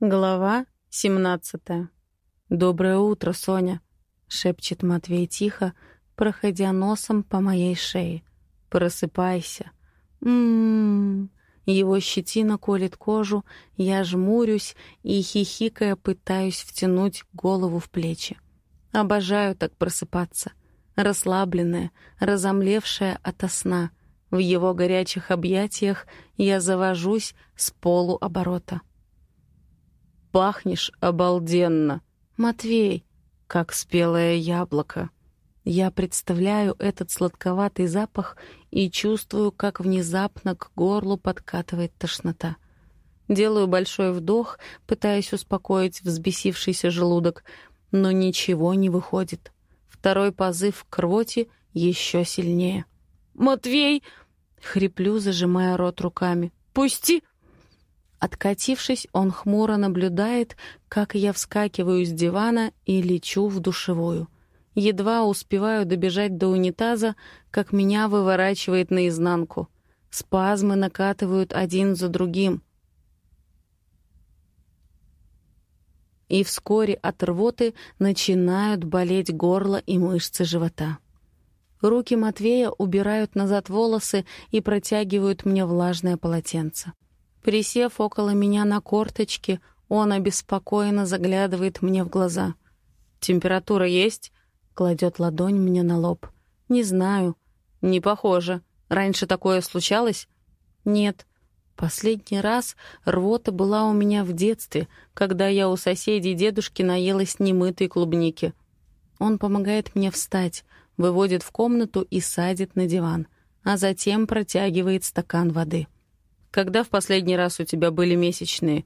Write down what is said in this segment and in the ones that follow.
Глава 17. «Доброе утро, Соня», — шепчет Матвей тихо, проходя носом по моей шее. «Просыпайся». Его щетина колет кожу, я жмурюсь и, хихикая, пытаюсь втянуть голову в плечи. Обожаю так просыпаться, расслабленная, разомлевшая ото сна. В его горячих объятиях я завожусь с полуоборота. «Пахнешь обалденно, Матвей, как спелое яблоко». Я представляю этот сладковатый запах и чувствую, как внезапно к горлу подкатывает тошнота. Делаю большой вдох, пытаясь успокоить взбесившийся желудок, но ничего не выходит. Второй позыв к рвоте еще сильнее. «Матвей!» — хриплю, зажимая рот руками. «Пусти!» Откатившись, он хмуро наблюдает, как я вскакиваю с дивана и лечу в душевую. Едва успеваю добежать до унитаза, как меня выворачивает наизнанку. Спазмы накатывают один за другим. И вскоре от рвоты начинают болеть горло и мышцы живота. Руки Матвея убирают назад волосы и протягивают мне влажное полотенце. Присев около меня на корточки, он обеспокоенно заглядывает мне в глаза. «Температура есть?» — кладет ладонь мне на лоб. «Не знаю. Не похоже. Раньше такое случалось?» «Нет. Последний раз рвота была у меня в детстве, когда я у соседей дедушки наелась немытой клубники». Он помогает мне встать, выводит в комнату и садит на диван, а затем протягивает стакан воды. «Когда в последний раз у тебя были месячные?»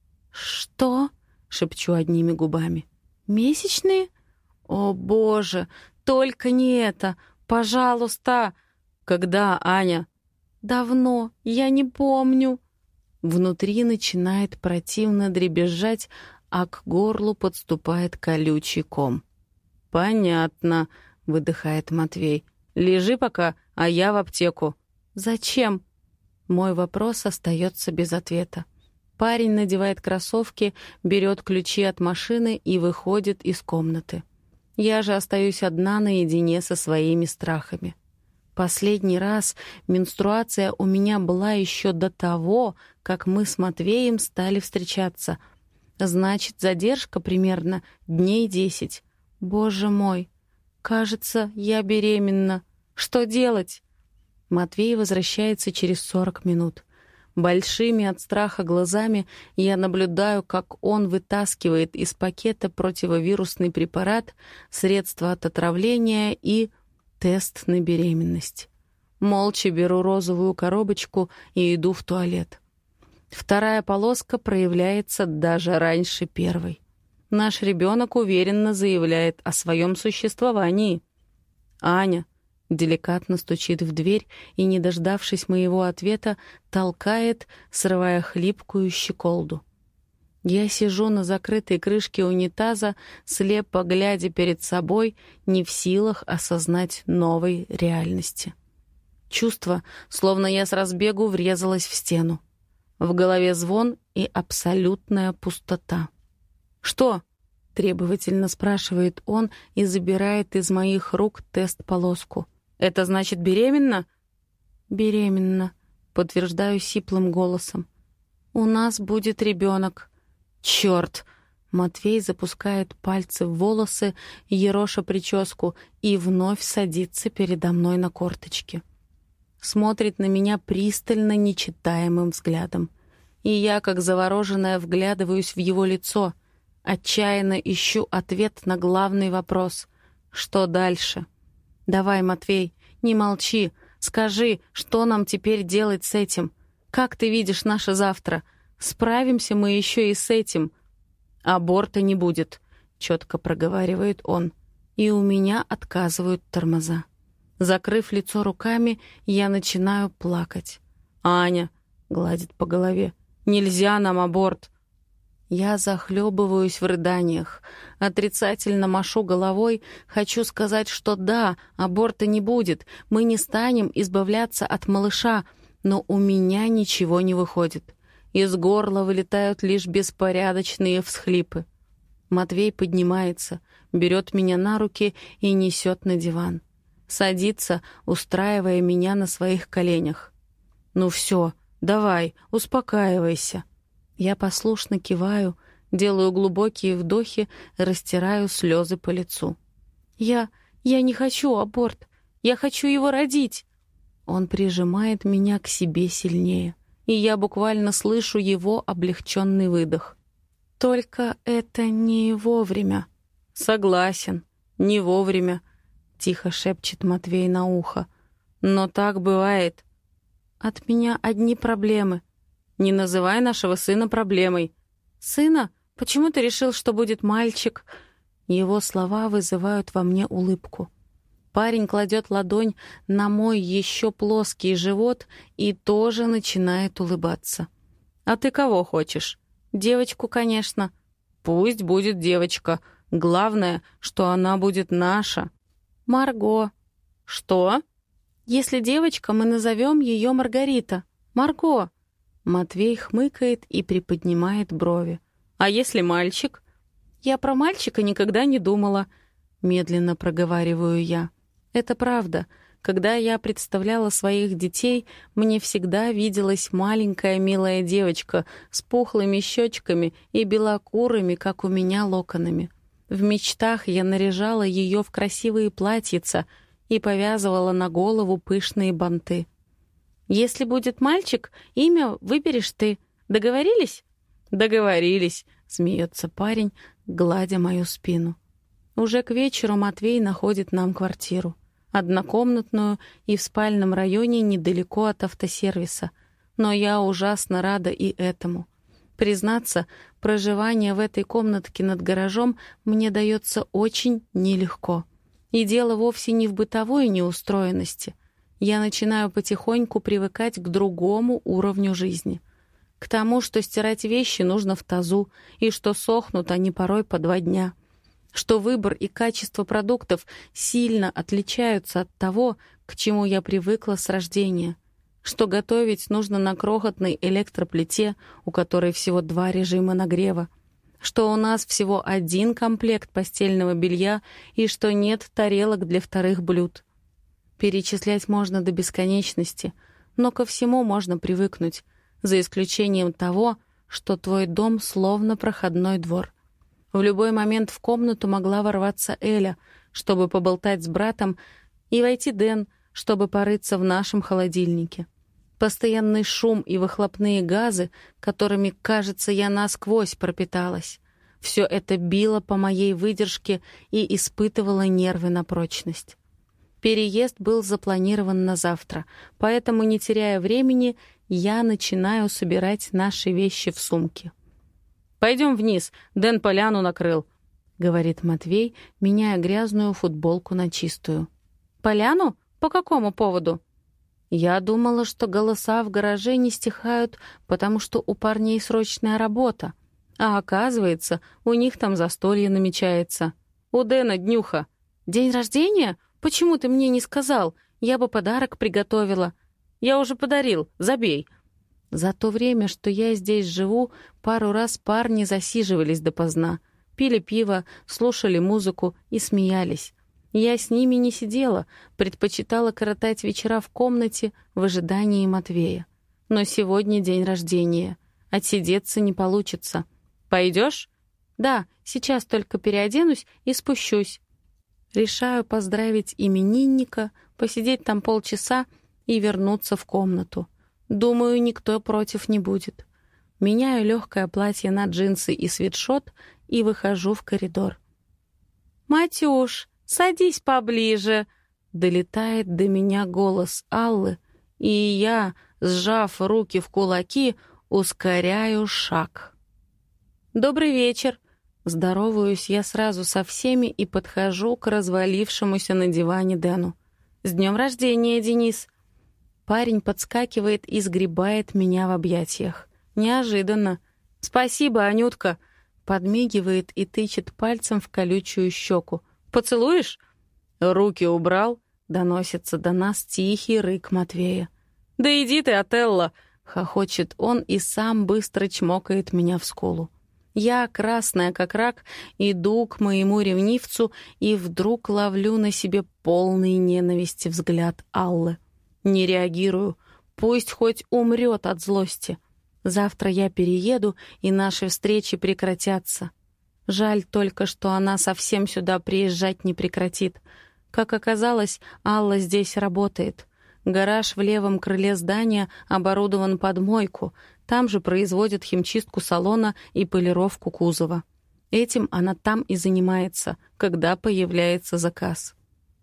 «Что?» — шепчу одними губами. «Месячные? О, Боже, только не это! Пожалуйста!» «Когда, Аня?» «Давно, я не помню». Внутри начинает противно дребезжать, а к горлу подступает колючий ком. «Понятно», — выдыхает Матвей. «Лежи пока, а я в аптеку». «Зачем?» Мой вопрос остается без ответа. Парень надевает кроссовки, берет ключи от машины и выходит из комнаты. Я же остаюсь одна наедине со своими страхами. Последний раз менструация у меня была еще до того, как мы с Матвеем стали встречаться. Значит, задержка примерно дней 10. Боже мой, кажется, я беременна. Что делать? Матвей возвращается через 40 минут. Большими от страха глазами я наблюдаю, как он вытаскивает из пакета противовирусный препарат, средство от отравления и тест на беременность. Молча беру розовую коробочку и иду в туалет. Вторая полоска проявляется даже раньше первой. Наш ребенок уверенно заявляет о своем существовании. «Аня», деликатно стучит в дверь и, не дождавшись моего ответа, толкает, срывая хлипкую щеколду. Я сижу на закрытой крышке унитаза, слепо глядя перед собой, не в силах осознать новой реальности. Чувство, словно я с разбегу врезалась в стену. В голове звон и абсолютная пустота. «Что?» — требовательно спрашивает он и забирает из моих рук тест-полоску. «Это значит беременна?» «Беременна», — подтверждаю сиплым голосом. «У нас будет ребенок». «Черт!» — Матвей запускает пальцы в волосы, ероша прическу, и вновь садится передо мной на корточки. Смотрит на меня пристально нечитаемым взглядом. И я, как завороженная, вглядываюсь в его лицо. Отчаянно ищу ответ на главный вопрос. Что дальше? «Давай, Матвей, не молчи. Скажи, что нам теперь делать с этим? Как ты видишь наше завтра? Справимся мы еще и с этим». «Аборта не будет», — четко проговаривает он. И у меня отказывают тормоза. Закрыв лицо руками, я начинаю плакать. «Аня», — гладит по голове, — «нельзя нам аборт». Я захлебываюсь в рыданиях, отрицательно машу головой, хочу сказать, что да, аборта не будет, мы не станем избавляться от малыша, но у меня ничего не выходит. Из горла вылетают лишь беспорядочные всхлипы. Матвей поднимается, берет меня на руки и несет на диван. Садится, устраивая меня на своих коленях. «Ну все, давай, успокаивайся». Я послушно киваю, делаю глубокие вдохи, растираю слезы по лицу. Я не хочу аборт. Я хочу его родить». Он прижимает меня к себе сильнее, и я буквально слышу его облегченный выдох. «Только это не вовремя». «Согласен, не вовремя», — тихо шепчет Матвей на ухо. «Но так бывает». «От меня одни проблемы». «Не называй нашего сына проблемой». «Сына? Почему ты решил, что будет мальчик?» Его слова вызывают во мне улыбку. Парень кладет ладонь на мой еще плоский живот и тоже начинает улыбаться. «А ты кого хочешь?» «Девочку, конечно». «Пусть будет девочка. Главное, что она будет наша». «Марго». «Что?» «Если девочка, мы назовем ее Маргарита. Марго». Матвей хмыкает и приподнимает брови. «А если мальчик?» «Я про мальчика никогда не думала», — медленно проговариваю я. «Это правда. Когда я представляла своих детей, мне всегда виделась маленькая милая девочка с пухлыми щечками и белокурыми, как у меня, локонами. В мечтах я наряжала ее в красивые платьица и повязывала на голову пышные банты. Если будет мальчик, имя выберешь ты. Договорились?» «Договорились», — смеется парень, гладя мою спину. Уже к вечеру Матвей находит нам квартиру. Однокомнатную и в спальном районе недалеко от автосервиса. Но я ужасно рада и этому. Признаться, проживание в этой комнатке над гаражом мне дается очень нелегко. И дело вовсе не в бытовой неустроенности. Я начинаю потихоньку привыкать к другому уровню жизни. К тому, что стирать вещи нужно в тазу, и что сохнут они порой по 2 дня. Что выбор и качество продуктов сильно отличаются от того, к чему я привыкла с рождения. Что готовить нужно на крохотной электроплите, у которой всего 2 режима нагрева. Что у нас всего 1 комплект постельного белья и что нет тарелок для вторых блюд. Перечислять можно до бесконечности, но ко всему можно привыкнуть, за исключением того, что твой дом словно проходной двор. В любой момент в комнату могла ворваться Эля, чтобы поболтать с братом, и войти Дэн, чтобы порыться в нашем холодильнике. Постоянный шум и выхлопные газы, которыми, кажется, я насквозь пропиталась. Все это било по моей выдержке и испытывало нервы на прочность. Переезд был запланирован на завтра, поэтому, не теряя времени, я начинаю собирать наши вещи в сумки. «Пойдем вниз, Дэн поляну накрыл», — говорит Матвей, меняя грязную футболку на чистую. «Поляну? По какому поводу?» Я думала, что голоса в гараже не стихают, потому что у парней срочная работа. А оказывается, у них там застолье намечается. У Дэна днюха. «День рождения? Почему ты мне не сказал? Я бы подарок приготовила». «Я уже подарил, забей». За то время, что я здесь живу, пару раз парни засиживались допоздна, пили пиво, слушали музыку и смеялись. Я с ними не сидела, предпочитала коротать вечера в комнате в ожидании Матвея. Но сегодня день рождения. Отсидеться не получится. «Пойдешь?» «Да, сейчас только переоденусь и спущусь». Решаю поздравить именинника, посидеть там полчаса и вернуться в комнату. Думаю, никто против не будет. Меняю легкое платье на джинсы и свитшот и выхожу в коридор. «Матюш, садись поближе!» Долетает до меня голос Аллы, и я, сжав руки в кулаки, ускоряю шаг. «Добрый вечер!» Здороваюсь я сразу со всеми и подхожу к развалившемуся на диване Дэну. «С днем рождения, Денис!» Парень подскакивает и сгребает меня в объятиях. Неожиданно. «Спасибо, Анютка!» Подмигивает и тычет пальцем в колючую щеку. «Поцелуешь?» «Руки убрал?» Доносится до нас тихий рык Матвея. «Да иди ты, Отелло!» — хохочет он и сам быстро чмокает меня в скулу. Я, красная как рак, иду к моему ревнивцу и вдруг ловлю на себе полный ненависти взгляд Аллы. Не реагирую, пусть хоть умрет от злости. Завтра я перееду, и наши встречи прекратятся. Жаль только, что она совсем сюда приезжать не прекратит. Как оказалось, Алла здесь работает. Гараж в левом крыле здания оборудован под мойку. Там же производят химчистку салона и полировку кузова. Этим она там и занимается, когда появляется заказ.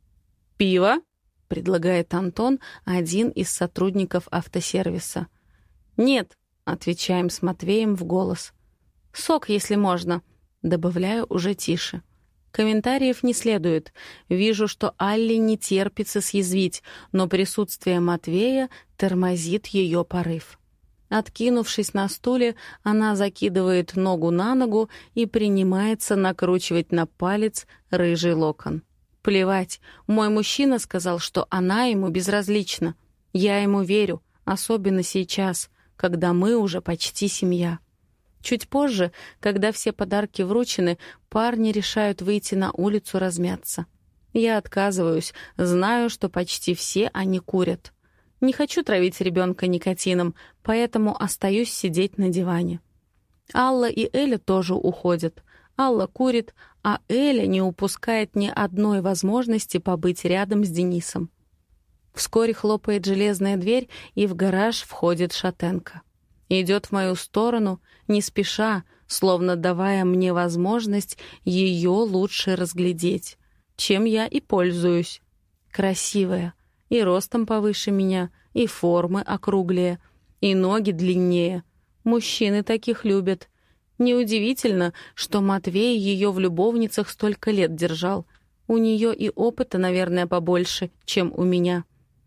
«Пиво?» — предлагает Антон, один из сотрудников автосервиса. «Нет», — отвечаем с Матвеем в голос. «Сок, если можно», — добавляю уже тише. Комментариев не следует. Вижу, что Алле не терпится съязвить, но присутствие Матвея тормозит ее порыв. Откинувшись на стуле, она закидывает ногу на ногу и принимается накручивать на палец рыжий локон. Плевать, мой мужчина сказал, что она ему безразлична. Я ему верю, особенно сейчас, когда мы уже почти семья. Чуть позже, когда все подарки вручены, парни решают выйти на улицу размяться. Я отказываюсь, знаю, что почти все они курят. Не хочу травить ребенка никотином, поэтому остаюсь сидеть на диване. Алла и Эля тоже уходят. Алла курит, а Эля не упускает ни одной возможности побыть рядом с Денисом. Вскоре хлопает железная дверь, и в гараж входит шатенка. Идет в мою сторону, не спеша, словно давая мне возможность ее лучше разглядеть, чем я и пользуюсь. Красивая, и ростом повыше меня, и формы округлее, и ноги длиннее. Мужчины таких любят. Неудивительно, что Матвей ее в любовницах столько лет держал. У нее и опыта, наверное, побольше, чем у меня.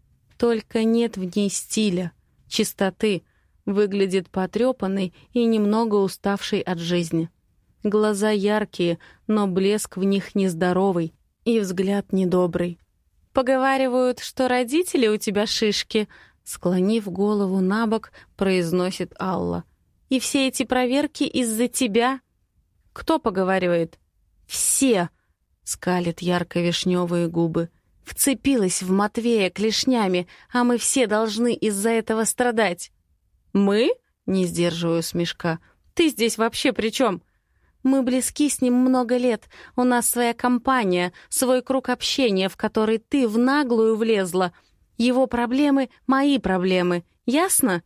Только нет в ней стиля, чистоты. Выглядит потрепанной и немного уставшей от жизни. Глаза яркие, но блеск в них нездоровый, и взгляд недобрый. «Поговаривают, что родители у тебя шишки», — склонив голову набок, произносит Алла. «И все эти проверки из-за тебя?» «Кто поговаривает?» «Все», — скалит ярко-вишневые губы. «Вцепилась в Матвея клешнями, а мы все должны из-за этого страдать». «Мы?» — не сдерживаю смешка. «Ты здесь вообще при чем?» «Мы близки с ним много лет. У нас своя компания, свой круг общения, в который ты в наглую влезла. Его проблемы — мои проблемы. Ясно?»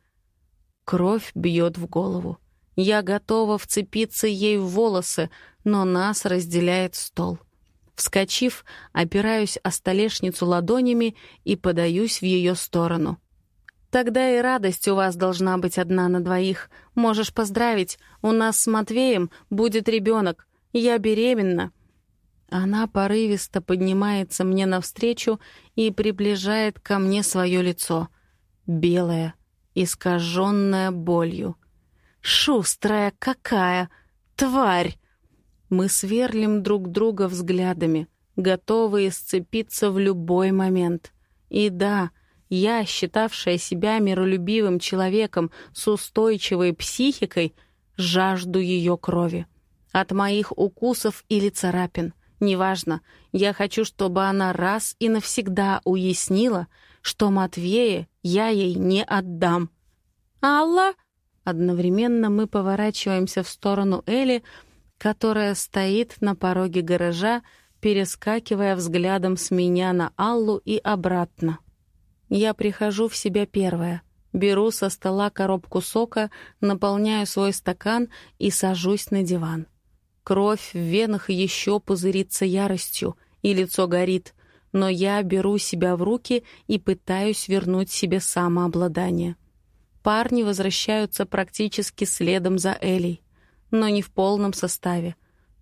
Кровь бьет в голову. Я готова вцепиться ей в волосы, но нас разделяет стол. Вскочив, опираюсь о столешницу ладонями и подаюсь в ее сторону. «Тогда и радость у вас должна быть одна на двоих. Можешь поздравить, у нас с Матвеем будет ребенок. Я беременна». Она порывисто поднимается мне навстречу и приближает ко мне свое лицо. Белое, искаженное болью. «Шустрая какая! Тварь!» Мы сверлим друг друга взглядами, готовые сцепиться в любой момент. И да, я, считавшая себя миролюбивым человеком с устойчивой психикой, жажду ее крови. От моих укусов или царапин, неважно, я хочу, чтобы она раз и навсегда уяснила, что Матвея я ей не отдам. «Алла!» Одновременно мы поворачиваемся в сторону Эли, которая стоит на пороге гаража, перескакивая взглядом с меня на Аллу и обратно. Я прихожу в себя первая, беру со стола коробку сока, наполняю свой стакан и сажусь на диван. Кровь в венах еще пузырится яростью, и лицо горит, но я беру себя в руки и пытаюсь вернуть себе самообладание. Парни возвращаются практически следом за Элей, но не в полном составе.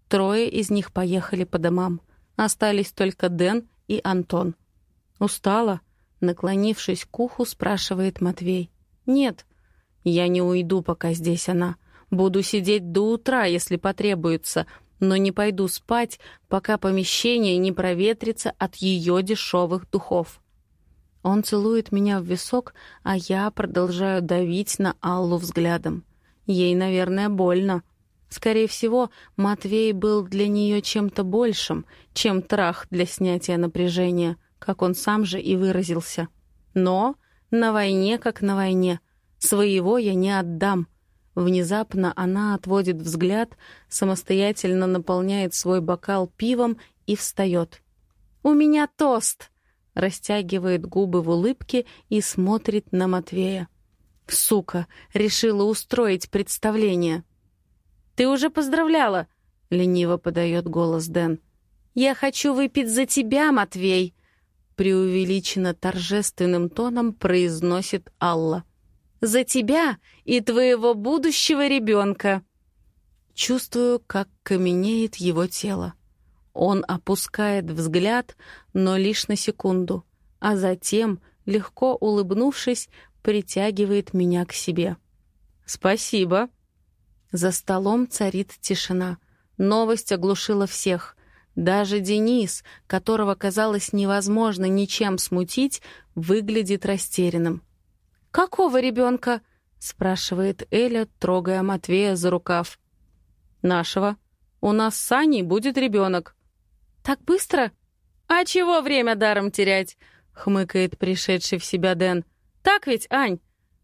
3 из них поехали по домам. Остались только Дэн и Антон. «Устала?» — наклонившись к уху, спрашивает Матвей. «Нет, я не уйду, пока здесь она. Буду сидеть до утра, если потребуется, но не пойду спать, пока помещение не проветрится от ее дешевых духов». Он целует меня в висок, а я продолжаю давить на Аллу взглядом. Ей, наверное, больно. Скорее всего, Матвей был для нее чем-то большим, чем трах для снятия напряжения, как он сам же и выразился. Но на войне как на войне. Своего я не отдам. Внезапно она отводит взгляд, самостоятельно наполняет свой бокал пивом и встает. «У меня тост!» Растягивает губы в улыбке и смотрит на Матвея. «Сука! Решила устроить представление!» «Ты уже поздравляла!» — лениво подает голос Дэн. «Я хочу выпить за тебя, Матвей!» Преувеличенно торжественным тоном произносит Алла. «За тебя и твоего будущего ребенка!» Чувствую, как каменеет его тело. Он опускает взгляд, но лишь на секунду, а затем, легко улыбнувшись, притягивает меня к себе. «Спасибо». За столом царит тишина. Новость оглушила всех. Даже Денис, которого казалось невозможно ничем смутить, выглядит растерянным. «Какого ребенка?» — спрашивает Эля, трогая Матвея за рукав. «Нашего. У нас с Аней будет ребенок». «Так быстро?» «А чего время даром терять?» — хмыкает пришедший в себя Дэн. «Так ведь, Ань?»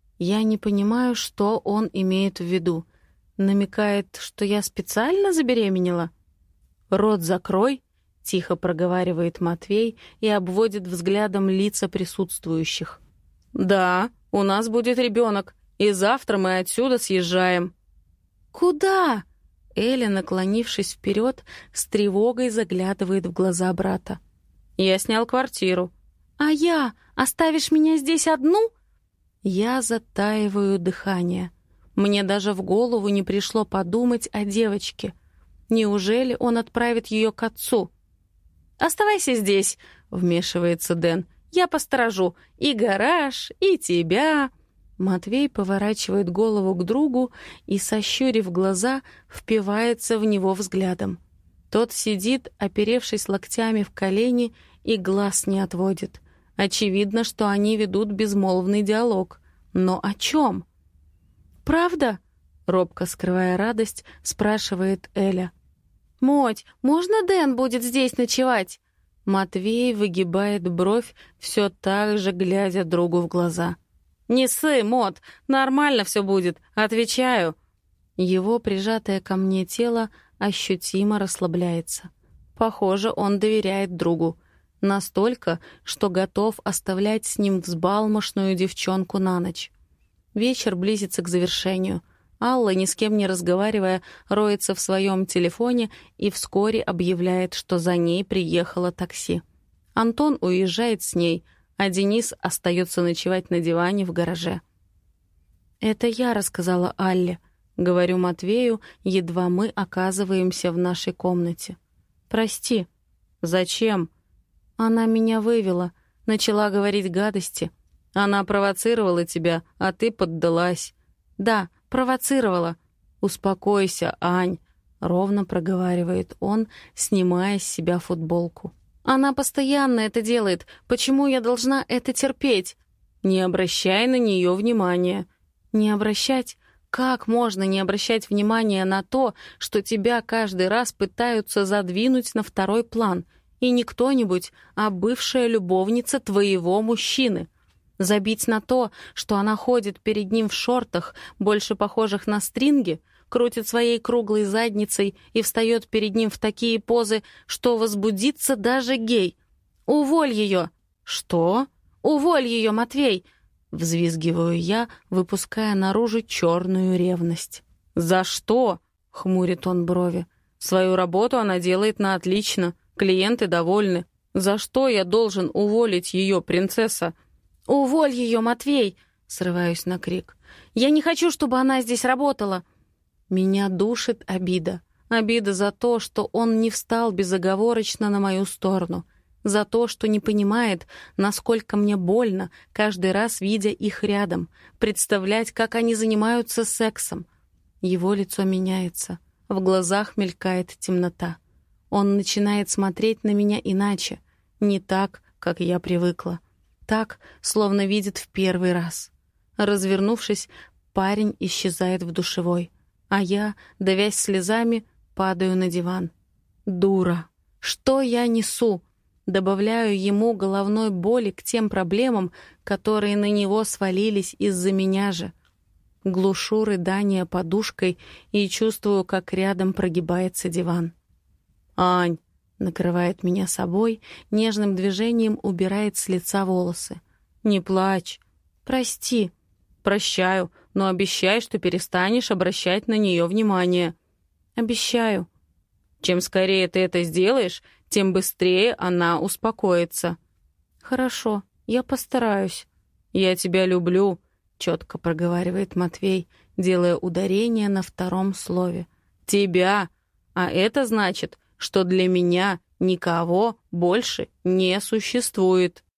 Я не понимаю, что он имеет в виду. Намекает, что я специально забеременела? «Рот закрой», — тихо проговаривает Матвей и обводит взглядом лица присутствующих. «Да, у нас будет ребенок, и завтра мы отсюда съезжаем». «Куда?» Эля, наклонившись вперед, с тревогой заглядывает в глаза брата. «Я снял квартиру». «А я? Оставишь меня здесь одну?» Я затаиваю дыхание. Мне даже в голову не пришло подумать о девочке. Неужели он отправит ее к отцу? «Оставайся здесь», — вмешивается Дэн. «Я посторожу и гараж, и тебя». Матвей поворачивает голову к другу и, сощурив глаза, впивается в него взглядом. Тот сидит, оперевшись локтями в колени, и глаз не отводит. Очевидно, что они ведут безмолвный диалог. Но о чем? «Правда?» — робко скрывая радость, спрашивает Эля. «Моть, можно Дэн будет здесь ночевать?» Матвей выгибает бровь, все так же глядя другу в глаза. «Не ссы, Мот, нормально все будет, отвечаю». Его прижатое ко мне тело ощутимо расслабляется. Похоже, он доверяет другу. Настолько, что готов оставлять с ним взбалмошную девчонку на ночь. Вечер близится к завершению. Алла, ни с кем не разговаривая, роется в своем телефоне и вскоре объявляет, что за ней приехало такси. Антон уезжает с ней, а Денис остается ночевать на диване в гараже. «Это я рассказала Алле», — говорю Матвею, едва мы оказываемся в нашей комнате. «Прости». «Зачем?» «Она меня вывела, начала говорить гадости. Она провоцировала тебя, а ты поддалась». «Да, провоцировала». «Успокойся, Ань», — ровно проговаривает он, снимая с себя футболку. «Она постоянно это делает. Почему я должна это терпеть?» «Не обращай на нее внимания». «Не обращать? Как можно не обращать внимания на то, что тебя каждый раз пытаются задвинуть на второй план? И не кто-нибудь, а бывшая любовница твоего мужчины. Забить на то, что она ходит перед ним в шортах, больше похожих на стринги, крутит своей круглой задницей и встает перед ним в такие позы, что возбудится даже гей. «Уволь ее!» «Что?» «Уволь ее, Матвей!» Взвизгиваю я, выпуская наружу черную ревность. «За что?» — хмурит он брови. «Свою работу она делает на отлично. Клиенты довольны. За что я должен уволить ее, принцесса?» «Уволь ее, Матвей!» — срываюсь на крик. «Я не хочу, чтобы она здесь работала!» Меня душит обида. Обида за то, что он не встал безоговорочно на мою сторону. За то, что не понимает, насколько мне больно, каждый раз видя их рядом, представлять, как они занимаются сексом. Его лицо меняется. В глазах мелькает темнота. Он начинает смотреть на меня иначе. Не так, как я привыкла. так, словно видит в первый раз. Развернувшись, парень исчезает в душевой, а я, давясь слезами, падаю на диван. Дура! Что я несу? Добавляю ему головной боли к тем проблемам, которые на него свалились из-за меня же. Глушу рыдание подушкой и чувствую, как рядом прогибается диван. «Ань!» — накрывает меня собой, нежным движением убирает с лица волосы. «Не плачь. Прости». «Прощаю, но обещай, что перестанешь обращать на нее внимание». «Обещаю». «Чем скорее ты это сделаешь, тем быстрее она успокоится». «Хорошо, я постараюсь». «Я тебя люблю», — четко проговаривает Матвей, делая ударение на втором слове. «Тебя. А это значит, что для меня никого больше не существует».